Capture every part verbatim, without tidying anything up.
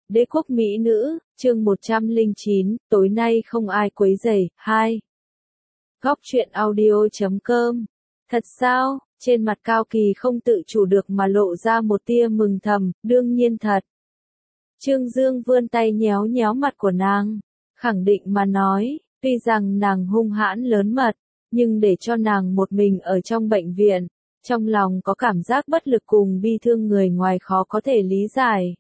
Đế quốc mỹ nữ, chương một trăm lẻ chín, tối nay không ai quấy rầy, hai. Góc truyện audio chấm com. Thật sao? Trên mặt Cao Kỳ không tự chủ được mà lộ ra một tia mừng thầm, đương nhiên thật. Trương Dương vươn tay nhéo nhéo mặt của nàng, khẳng định mà nói, tuy rằng nàng hung hãn lớn mật, nhưng để cho nàng một mình ở trong bệnh viện, trong lòng có cảm giác bất lực cùng bi thương người ngoài khó có thể lý giải.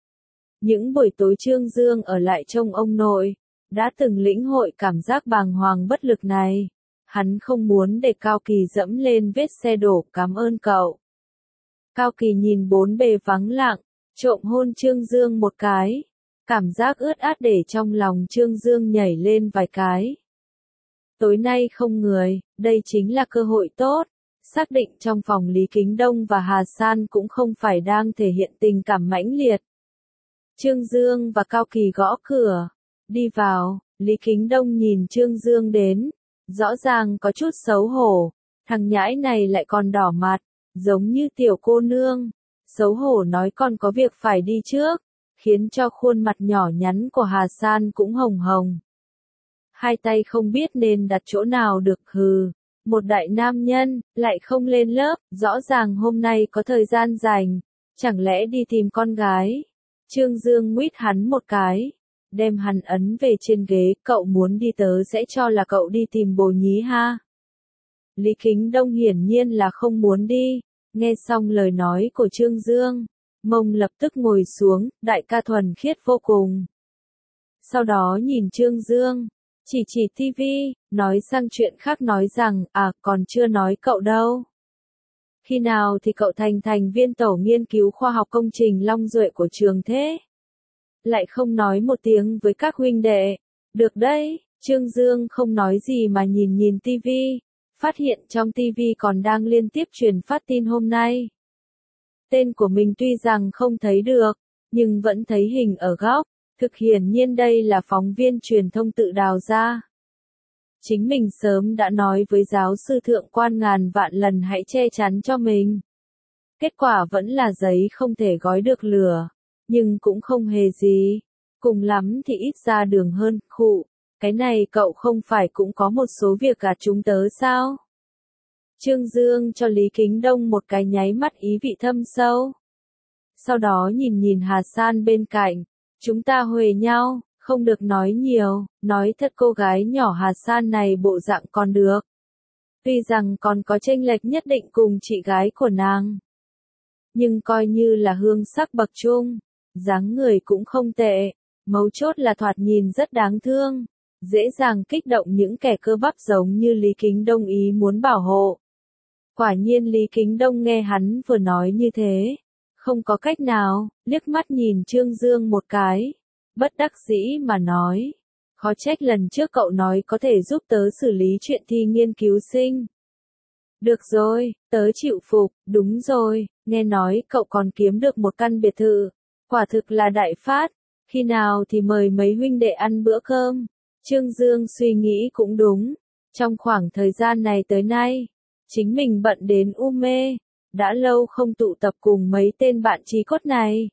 Những buổi tối Trương Dương ở lại trông ông nội, đã từng lĩnh hội cảm giác bàng hoàng bất lực này. Hắn không muốn để Cao Kỳ dẫm lên vết xe đổ, cảm ơn cậu. Cao Kỳ nhìn bốn bề vắng lặng, trộm hôn Trương Dương một cái. Cảm giác ướt át để trong lòng Trương Dương nhảy lên vài cái. Tối nay không người, đây chính là cơ hội tốt. Xác định trong phòng Lý Kính Đông và Hà San cũng không phải đang thể hiện tình cảm mãnh liệt. Trương Dương và Cao Kỳ gõ cửa. Đi vào, Lý Kính Đông nhìn Trương Dương đến. Rõ ràng có chút xấu hổ. Thằng nhãi này lại còn đỏ mặt, giống như tiểu cô nương. Xấu hổ nói con có việc phải đi trước, khiến cho khuôn mặt nhỏ nhắn của Hà San cũng hồng hồng. Hai tay không biết nên đặt chỗ nào được, hừ. Một đại nam nhân, lại không lên lớp, rõ ràng hôm nay có thời gian rảnh. Chẳng lẽ đi tìm con gái? Trương Dương nguyết hắn một cái, đem hắn ấn về trên ghế, cậu muốn đi tớ sẽ cho là cậu đi tìm bồ nhí ha. Lý Kính Đông hiển nhiên là không muốn đi, nghe xong lời nói của Trương Dương, mông lập tức ngồi xuống, đại ca thuần khiết vô cùng. Sau đó nhìn Trương Dương, chỉ chỉ tivi, nói sang chuyện khác nói rằng, à còn chưa nói cậu đâu. Khi nào thì cậu thành thành viên tổ nghiên cứu khoa học công trình Long Duệ của trường thế? Lại không nói một tiếng với các huynh đệ. Được đấy, Trương Dương không nói gì mà nhìn nhìn tivi, phát hiện trong tivi còn đang liên tiếp truyền phát tin hôm nay. Tên của mình tuy rằng không thấy được, nhưng vẫn thấy hình ở góc, thực hiển nhiên đây là phóng viên truyền thông tự đào ra. Chính mình sớm đã nói với giáo sư thượng quan ngàn vạn lần hãy che chắn cho mình. Kết quả vẫn là giấy không thể gói được lửa, nhưng cũng không hề gì. Cùng lắm thì ít ra đường hơn, khụ. Cái này cậu không phải cũng có một số việc gạt chúng tớ sao? Trương Dương cho Lý Kính Đông một cái nháy mắt ý vị thâm sâu. Sau đó nhìn nhìn Hà San bên cạnh, chúng ta huề nhau. Không được nói nhiều, nói thật cô gái nhỏ Hà San này bộ dạng còn được. Tuy rằng còn có chênh lệch nhất định cùng chị gái của nàng. Nhưng coi như là hương sắc bậc trung, dáng người cũng không tệ, mấu chốt là thoạt nhìn rất đáng thương, dễ dàng kích động những kẻ cơ bắp giống như Lý Kính Đông ý muốn bảo hộ. Quả nhiên Lý Kính Đông nghe hắn vừa nói như thế, không có cách nào, liếc mắt nhìn Trương Dương một cái. Bất đắc dĩ mà nói, khó trách lần trước cậu nói có thể giúp tớ xử lý chuyện thi nghiên cứu sinh. Được rồi, tớ chịu phục, đúng rồi, nghe nói cậu còn kiếm được một căn biệt thự, quả thực là đại phát, khi nào thì mời mấy huynh đệ ăn bữa cơm. Trương Dương suy nghĩ cũng đúng, trong khoảng thời gian này tới nay, chính mình bận đến u mê, đã lâu không tụ tập cùng mấy tên bạn chí cốt này.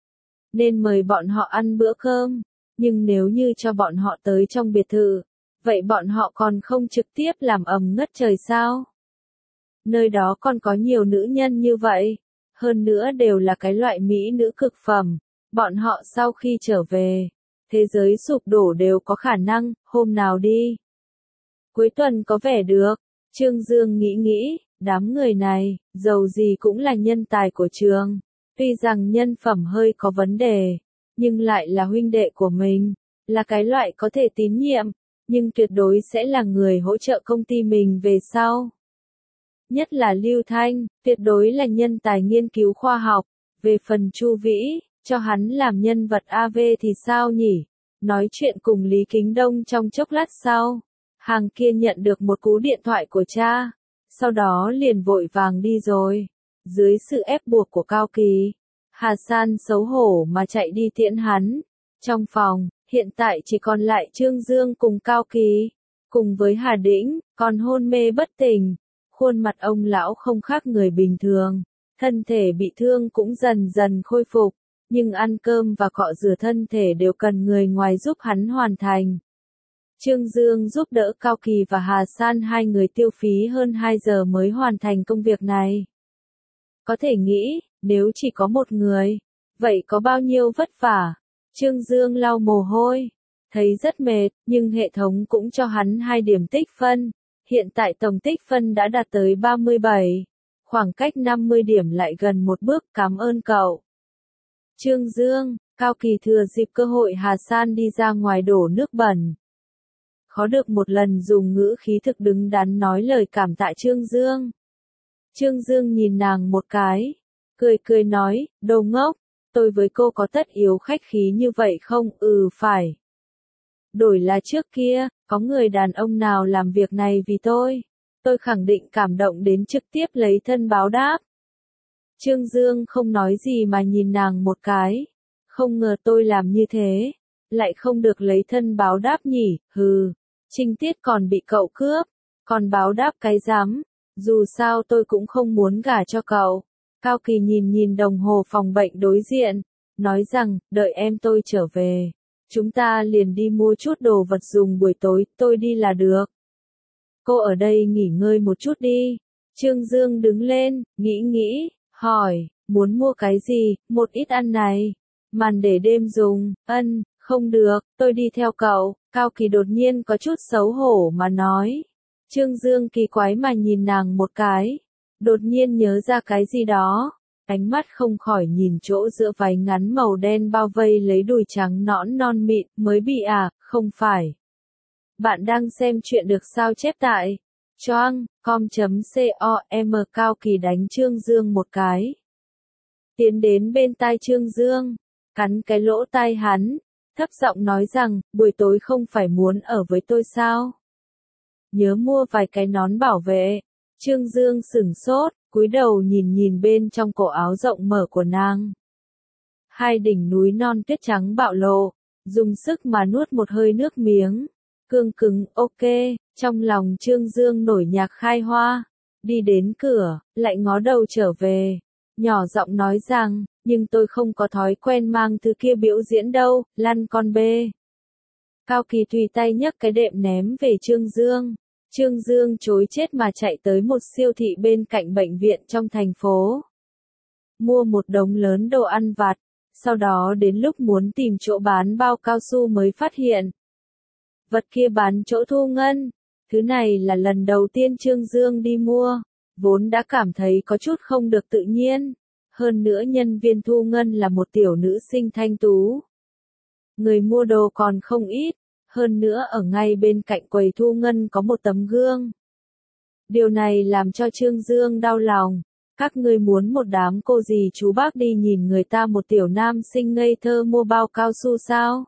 Nên mời bọn họ ăn bữa cơm, nhưng nếu như cho bọn họ tới trong biệt thự, vậy bọn họ còn không trực tiếp làm ầm ngất trời sao? Nơi đó còn có nhiều nữ nhân như vậy, hơn nữa đều là cái loại mỹ nữ cực phẩm, bọn họ sau khi trở về, thế giới sụp đổ đều có khả năng, hôm nào đi. Cuối tuần có vẻ được, Trương Dương nghĩ nghĩ, đám người này, dầu gì cũng là nhân tài của trường. Tuy rằng nhân phẩm hơi có vấn đề, nhưng lại là huynh đệ của mình, là cái loại có thể tín nhiệm, nhưng tuyệt đối sẽ là người hỗ trợ công ty mình về sau. Nhất là Lưu Thanh, tuyệt đối là nhân tài nghiên cứu khoa học, về phần Chu Vĩ, cho hắn làm nhân vật a vê thì sao nhỉ? Nói chuyện cùng Lý Kính Đông trong chốc lát sau, hàng kia nhận được một cú điện thoại của cha, sau đó liền vội vàng đi rồi. Dưới sự ép buộc của Cao Kỳ, Hà San xấu hổ mà chạy đi tiễn hắn. Trong phòng, hiện tại chỉ còn lại Trương Dương cùng Cao Kỳ, cùng với Hà Đĩnh, còn hôn mê bất tỉnh. Khuôn mặt ông lão không khác người bình thường, thân thể bị thương cũng dần dần khôi phục, nhưng ăn cơm và cọ rửa thân thể đều cần người ngoài giúp hắn hoàn thành. Trương Dương giúp đỡ Cao Kỳ và Hà San hai người tiêu phí hơn hai giờ mới hoàn thành công việc này. Có thể nghĩ, nếu chỉ có một người, vậy có bao nhiêu vất vả? Trương Dương lau mồ hôi, thấy rất mệt, nhưng hệ thống cũng cho hắn hai điểm tích phân. Hiện tại tổng tích phân đã đạt tới ba mươi bảy, khoảng cách năm mươi điểm lại gần một bước, cảm ơn cậu. Trương Dương, Cao Kỳ thừa dịp cơ hội Hà San đi ra ngoài đổ nước bẩn. Khó được một lần dùng ngữ khí thực đứng đắn nói lời cảm tạ Trương Dương. Trương Dương nhìn nàng một cái, cười cười nói, đồ ngốc, tôi với cô có tất yếu khách khí như vậy không? Ừ phải. Đổi là trước kia, có người đàn ông nào làm việc này vì tôi, tôi khẳng định cảm động đến trực tiếp lấy thân báo đáp. Trương Dương không nói gì mà nhìn nàng một cái, không ngờ tôi làm như thế, lại không được lấy thân báo đáp nhỉ, hừ, Trinh Tiết còn bị cậu cướp, còn báo đáp cái rắm, dù sao tôi cũng không muốn gả cho cậu. Cao Kỳ nhìn nhìn đồng hồ phòng bệnh đối diện, nói rằng, đợi em tôi trở về, chúng ta liền đi mua chút đồ vật dùng buổi tối, tôi đi là được. Cô ở đây nghỉ ngơi một chút đi. Trương Dương đứng lên, nghĩ nghĩ, hỏi, muốn mua cái gì? Một ít ăn này, màn để đêm dùng. Ân, không được, tôi đi theo cậu. Cao Kỳ đột nhiên có chút xấu hổ mà nói. Trương Dương kỳ quái mà nhìn nàng một cái, đột nhiên nhớ ra cái gì đó, ánh mắt không khỏi nhìn chỗ giữa váy ngắn màu đen bao vây lấy đùi trắng nõn non mịn, mới bị à, không phải. Bạn đang xem chuyện được sao chép tại choang com chấm com. Cao Kỳ đánh Trương Dương một cái, tiến đến bên tai Trương Dương, cắn cái lỗ tai hắn, thấp giọng nói rằng, buổi tối không phải muốn ở với tôi sao? Nhớ mua vài cái nón bảo vệ. Trương Dương sửng sốt, cúi đầu nhìn nhìn bên trong cổ áo rộng mở của nàng. Hai đỉnh núi non tuyết trắng bạo lộ, dùng sức mà nuốt một hơi nước miếng. Cương cứng, ok, trong lòng Trương Dương nổi nhạc khai hoa. Đi đến cửa, lại ngó đầu trở về. Nhỏ giọng nói rằng, nhưng tôi không có thói quen mang thứ kia biểu diễn đâu, lăn con bê. Cao Kỳ tùy tay nhấc cái đệm ném về Trương Dương. Trương Dương chối chết mà chạy tới một siêu thị bên cạnh bệnh viện trong thành phố. Mua một đống lớn đồ ăn vặt, sau đó đến lúc muốn tìm chỗ bán bao cao su mới phát hiện. Vật kia bán chỗ thu ngân. Thứ này là lần đầu tiên Trương Dương đi mua, vốn đã cảm thấy có chút không được tự nhiên. Hơn nữa nhân viên thu ngân là một tiểu nữ sinh thanh tú. Người mua đồ còn không ít. Hơn nữa ở ngay bên cạnh quầy thu ngân có một tấm gương. Điều này làm cho Trương Dương đau lòng. Các ngươi muốn một đám cô dì chú bác đi nhìn người ta một tiểu nam sinh ngây thơ mua bao cao su sao?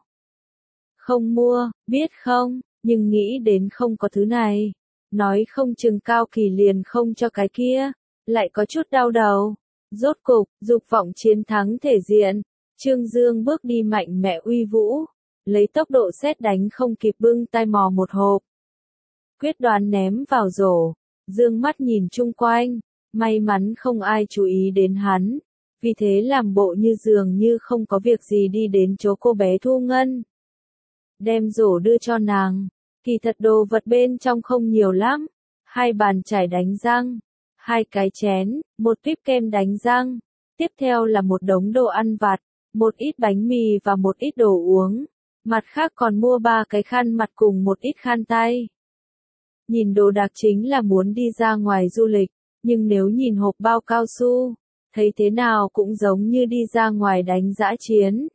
Không mua, biết không, nhưng nghĩ đến không có thứ này. Nói không chừng Cao Kỳ liền không cho cái kia. Lại có chút đau đầu. Rốt cục, dục vọng chiến thắng thể diện. Trương Dương bước đi mạnh mẽ uy vũ. Lấy tốc độ sét đánh không kịp bưng tay mò một hộp. Quyết đoán ném vào rổ, dương mắt nhìn chung quanh, may mắn không ai chú ý đến hắn, vì thế làm bộ như dường như không có việc gì đi đến chỗ cô bé thu ngân. Đem rổ đưa cho nàng, kỳ thật đồ vật bên trong không nhiều lắm, hai bàn chải đánh răng, hai cái chén, một tuyếp kem đánh răng, tiếp theo là một đống đồ ăn vặt, một ít bánh mì và một ít đồ uống. Mặt khác còn mua ba cái khăn mặt cùng một ít khăn tay. Nhìn đồ đạc chính là muốn đi ra ngoài du lịch, nhưng nếu nhìn hộp bao cao su, thấy thế nào cũng giống như đi ra ngoài đánh dã chiến.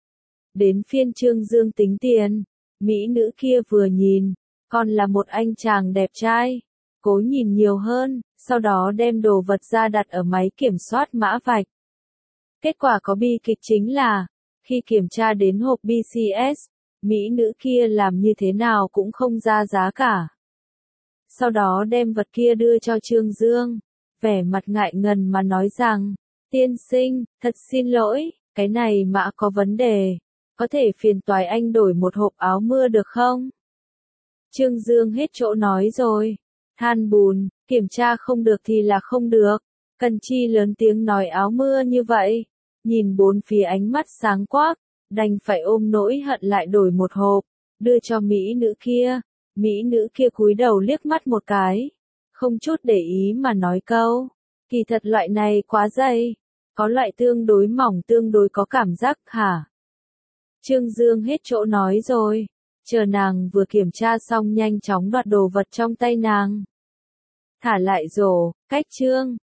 Đến phiên Trương Dương tính tiền, mỹ nữ kia vừa nhìn, còn là một anh chàng đẹp trai, cố nhìn nhiều hơn, sau đó đem đồ vật ra đặt ở máy kiểm soát mã vạch. Kết quả có bi kịch chính là, khi kiểm tra đến hộp bê xê ét, mỹ nữ kia làm như thế nào cũng không ra giá cả. Sau đó đem vật kia đưa cho Trương Dương, vẻ mặt ngại ngần mà nói rằng, tiên sinh, thật xin lỗi, cái này mã có vấn đề, có thể phiền toái anh đổi một hộp áo mưa được không? Trương Dương hết chỗ nói rồi, than bùn, kiểm tra không được thì là không được, cần chi lớn tiếng nói áo mưa như vậy. nhìn bốn phía ánh mắt sáng quắc, đành phải ôm nỗi hận lại đổi một hộp, đưa cho mỹ nữ kia. Mỹ nữ kia cúi đầu liếc mắt một cái, không chút để ý mà nói câu, kỳ thật loại này quá dày, có loại tương đối mỏng tương đối có cảm giác hả? Trương Dương hết chỗ nói rồi, chờ nàng vừa kiểm tra xong nhanh chóng đoạt đồ vật trong tay nàng. Thả lại rổ, cách Trương